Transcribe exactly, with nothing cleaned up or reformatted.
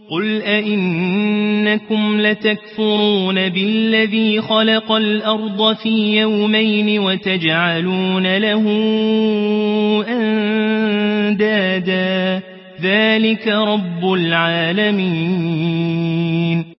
قل أئنكم لتكفرون بالذي خلق الأرض في يومين وتجعلون له أندادا ذلك رب العالمين